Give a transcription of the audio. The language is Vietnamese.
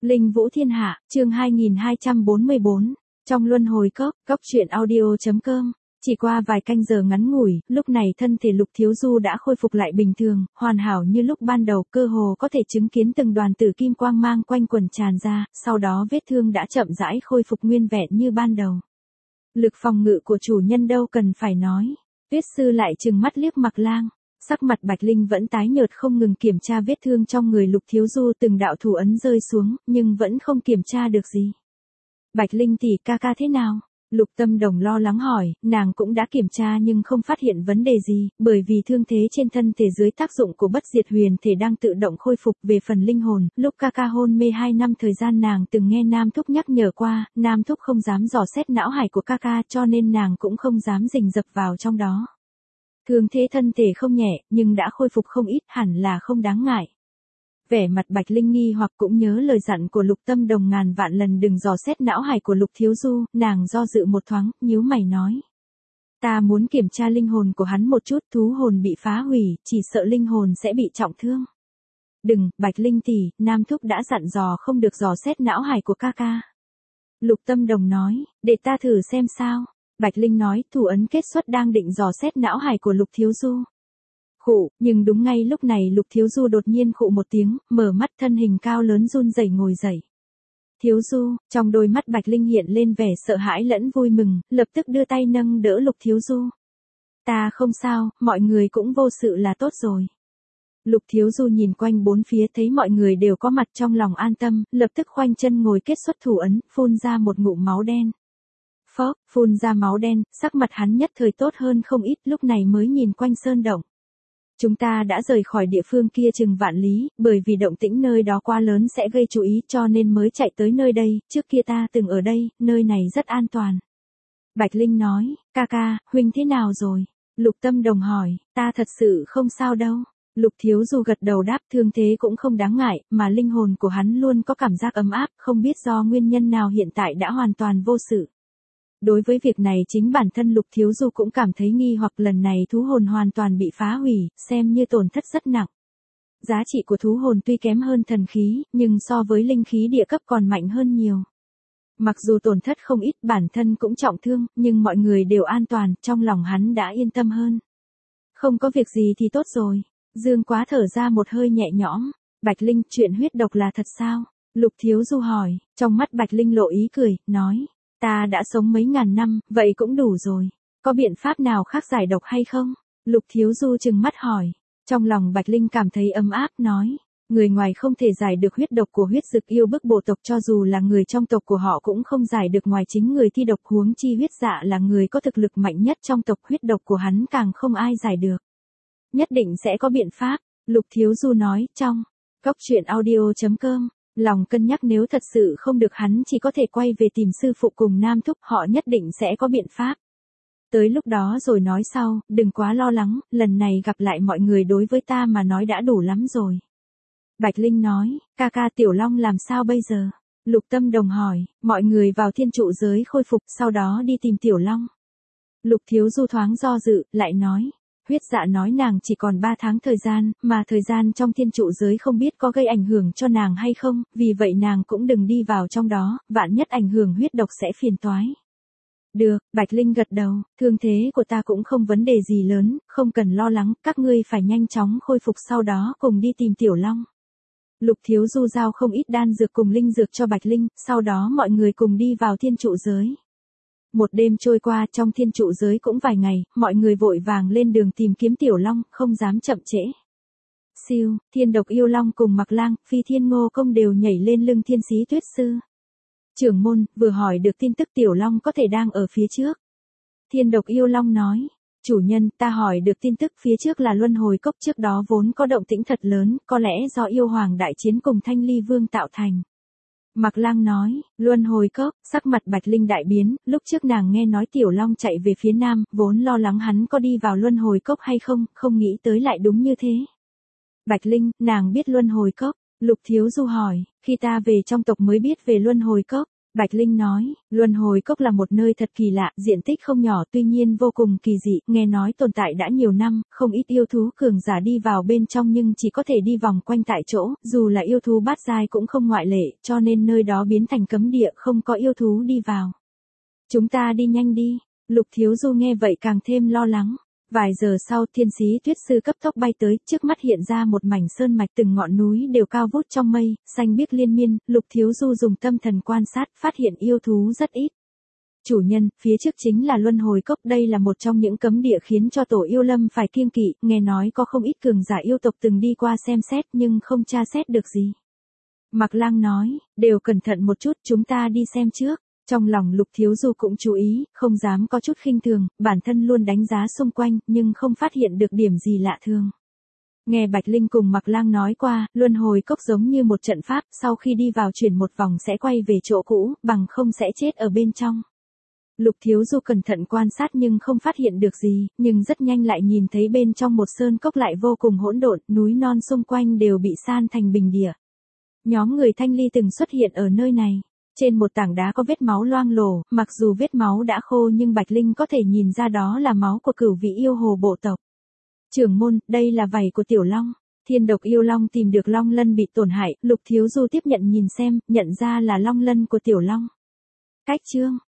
Linh Vũ Thiên Hạ, chương 2244, trong luân hồi cốc, cốc truyện audio.com. Chỉ qua vài canh giờ ngắn ngủi, lúc này thân thể Lục Thiếu Du đã khôi phục lại bình thường, hoàn hảo như lúc ban đầu, cơ hồ có thể chứng kiến từng đoàn tử kim quang mang quanh quần tràn ra, sau đó vết thương đã chậm rãi khôi phục nguyên vẹn như ban đầu. Lực phòng ngự của chủ nhân đâu cần phải nói. Tuyết sư lại trừng mắt liếc Mạc Lang. Sắc mặt Bạch Linh vẫn tái nhợt không ngừng kiểm tra vết thương trong người Lục Thiếu Du, từng đạo thủ ấn rơi xuống, nhưng vẫn không kiểm tra được gì. Bạch Linh tỷ, ca ca thế nào? Lục Tâm Đồng lo lắng hỏi, nàng cũng đã kiểm tra nhưng không phát hiện vấn đề gì, bởi vì thương thế trên thân thể dưới tác dụng của bất diệt huyền thể đang tự động khôi phục. Về phần linh hồn, lúc ca ca hôn mê 2 năm thời gian nàng từng nghe Nam Thúc nhắc nhở qua, Nam Thúc không dám dò xét não hải của ca ca, cho nên nàng cũng không dám rình rập vào trong đó. Thương thế thân thể không nhẹ, nhưng đã khôi phục không ít, hẳn là không đáng ngại. Vẻ mặt Bạch Linh nghi hoặc cũng nhớ lời dặn của Lục Tâm Đồng ngàn vạn lần đừng dò xét não hải của Lục Thiếu Du, nàng do dự một thoáng, nhíu mày nói. Ta muốn kiểm tra linh hồn của hắn một chút, thú hồn bị phá hủy, chỉ sợ linh hồn sẽ bị trọng thương. Đừng, Bạch Linh tỷ, Nam Thúc đã dặn dò không được dò xét não hải của ca ca. Lục Tâm Đồng nói, để ta thử xem sao. Bạch Linh nói, thủ ấn kết xuất đang định dò xét não hải của Lục Thiếu Du. Khụ, nhưng đúng ngay lúc này Lục Thiếu Du đột nhiên khụ một tiếng, mở mắt, thân hình cao lớn run rẩy ngồi dậy. Thiếu Du, trong đôi mắt Bạch Linh hiện lên vẻ sợ hãi lẫn vui mừng, lập tức đưa tay nâng đỡ Lục Thiếu Du. Ta không sao, mọi người cũng vô sự là tốt rồi. Lục Thiếu Du nhìn quanh bốn phía thấy mọi người đều có mặt, trong lòng an tâm, lập tức khoanh chân ngồi kết xuất thủ ấn, phun ra một ngụm máu đen. Phốc, phun ra máu đen, sắc mặt hắn nhất thời tốt hơn không ít, lúc này mới nhìn quanh sơn động. Chúng ta đã rời khỏi địa phương kia chừng vạn lý, bởi vì động tĩnh nơi đó quá lớn sẽ gây chú ý cho nên mới chạy tới nơi đây, trước kia ta từng ở đây, nơi này rất an toàn. Bạch Linh nói, ca ca, huynh thế nào rồi? Lục Tâm Đồng hỏi, ta thật sự không sao đâu. Lục Thiếu Du gật đầu đáp, thương thế cũng không đáng ngại, mà linh hồn của hắn luôn có cảm giác ấm áp, không biết do nguyên nhân nào hiện tại đã hoàn toàn vô sự. Đối với việc này chính bản thân Lục Thiếu Du cũng cảm thấy nghi hoặc, lần này thú hồn hoàn toàn bị phá hủy, xem như tổn thất rất nặng. Giá trị của thú hồn tuy kém hơn thần khí, nhưng so với linh khí địa cấp còn mạnh hơn nhiều. Mặc dù tổn thất không ít, bản thân cũng trọng thương, nhưng mọi người đều an toàn, trong lòng hắn đã yên tâm hơn. Không có việc gì thì tốt rồi. Dương Quá thở ra một hơi nhẹ nhõm. Bạch Linh, chuyện huyết độc là thật sao? Lục Thiếu Du hỏi, trong mắt Bạch Linh lộ ý cười, nói. Ta đã sống mấy ngàn năm, vậy cũng đủ rồi. Có biện pháp nào khác giải độc hay không? Lục Thiếu Du trừng mắt hỏi. Trong lòng Bạch Linh cảm thấy ấm áp, nói. Người ngoài không thể giải được huyết độc của huyết dực yêu bức bộ tộc, cho dù là người trong tộc của họ cũng không giải được, ngoài chính người thi độc, huống chi huyết dạ là người có thực lực mạnh nhất trong tộc, huyết độc của hắn càng không ai giải được. Nhất định sẽ có biện pháp. Lục Thiếu Du nói, trong cốc truyện audio.com. Lòng cân nhắc nếu thật sự không được hắn chỉ có thể quay về tìm sư phụ cùng Nam Thúc, họ nhất định sẽ có biện pháp. Tới lúc đó rồi nói sau, đừng quá lo lắng, lần này gặp lại mọi người đối với ta mà nói đã đủ lắm rồi. Bạch Linh nói, ca ca Tiểu Long làm sao bây giờ? Lục Tâm Đồng hỏi, mọi người vào thiên trụ giới khôi phục, sau đó đi tìm Tiểu Long. Lục Thiếu Du thoáng do dự, lại nói. Huyết dạ nói nàng chỉ còn 3 tháng thời gian, mà thời gian trong thiên trụ giới không biết có gây ảnh hưởng cho nàng hay không, vì vậy nàng cũng đừng đi vào trong đó, vạn nhất ảnh hưởng huyết độc sẽ phiền toái. Được, Bạch Linh gật đầu, thương thế của ta cũng không vấn đề gì lớn, không cần lo lắng, các ngươi phải nhanh chóng khôi phục, sau đó cùng đi tìm Tiểu Long. Lục Thiếu Du giao không ít đan dược cùng linh dược cho Bạch Linh, sau đó mọi người cùng đi vào thiên trụ giới. Một đêm trôi qua, trong thiên trụ giới cũng vài ngày, mọi người vội vàng lên đường tìm kiếm Tiểu Long, không dám chậm trễ. Siêu, Thiên Độc Yêu Long cùng Mạc Lang, Phi Thiên Ngô Công đều nhảy lên lưng Thiên Sĩ Tuyết Sư. Trưởng môn, vừa hỏi được tin tức Tiểu Long có thể đang ở phía trước. Thiên Độc Yêu Long nói, chủ nhân, ta hỏi được tin tức phía trước là luân hồi cốc, trước đó vốn có động tĩnh thật lớn, có lẽ do yêu hoàng đại chiến cùng Thanh Ly Vương tạo thành. Mạc Lang nói, luân hồi cốc, sắc mặt Bạch Linh đại biến, lúc trước nàng nghe nói Tiểu Long chạy về phía nam, vốn lo lắng hắn có đi vào luân hồi cốc hay không, không nghĩ tới lại đúng như thế. Bạch Linh, nàng biết luân hồi cốc? Lục Thiếu Du hỏi, khi ta về trong tộc mới biết về luân hồi cốc. Bạch Linh nói, luân hồi cốc là một nơi thật kỳ lạ, diện tích không nhỏ tuy nhiên vô cùng kỳ dị, nghe nói tồn tại đã nhiều năm, không ít yêu thú cường giả đi vào bên trong nhưng chỉ có thể đi vòng quanh tại chỗ, dù là yêu thú bát giai cũng không ngoại lệ, cho nên nơi đó biến thành cấm địa không có yêu thú đi vào. Chúng ta đi nhanh đi, Lục Thiếu Du nghe vậy càng thêm lo lắng. Vài giờ sau thiên sĩ tuyết sư cấp tốc bay tới, trước mắt hiện ra một mảnh sơn mạch từng ngọn núi đều cao vút trong mây, xanh biếc liên miên, Lục Thiếu Du dùng tâm thần quan sát, phát hiện yêu thú rất ít. Chủ nhân, phía trước chính là luân hồi cốc, đây là một trong những cấm địa khiến cho tổ yêu lâm phải kiêng kỵ, nghe nói có không ít cường giả yêu tộc từng đi qua xem xét nhưng không tra xét được gì. Mạc Lang nói, đều cẩn thận một chút, chúng ta đi xem trước. Trong lòng Lục Thiếu Du cũng chú ý, không dám có chút khinh thường, bản thân luôn đánh giá xung quanh, nhưng không phát hiện được điểm gì lạ thường. Nghe Bạch Linh cùng Mạc Lang nói qua, luân hồi cốc giống như một trận pháp, sau khi đi vào chuyển một vòng sẽ quay về chỗ cũ, bằng không sẽ chết ở bên trong. Lục Thiếu Du cẩn thận quan sát nhưng không phát hiện được gì, nhưng rất nhanh lại nhìn thấy bên trong một sơn cốc lại vô cùng hỗn độn, núi non xung quanh đều bị san thành bình địa. Nhóm người Thanh Ly từng xuất hiện ở nơi này. Trên một tảng đá có vết máu loang lổ, mặc dù vết máu đã khô nhưng Bạch Linh có thể nhìn ra đó là máu của cửu vị yêu hồ bộ tộc. Trưởng môn, đây là vảy của Tiểu Long. Thiên độc yêu long tìm được long lân bị tổn hại, Lục Thiếu Du tiếp nhận nhìn xem, nhận ra là long lân của Tiểu Long. Cách chương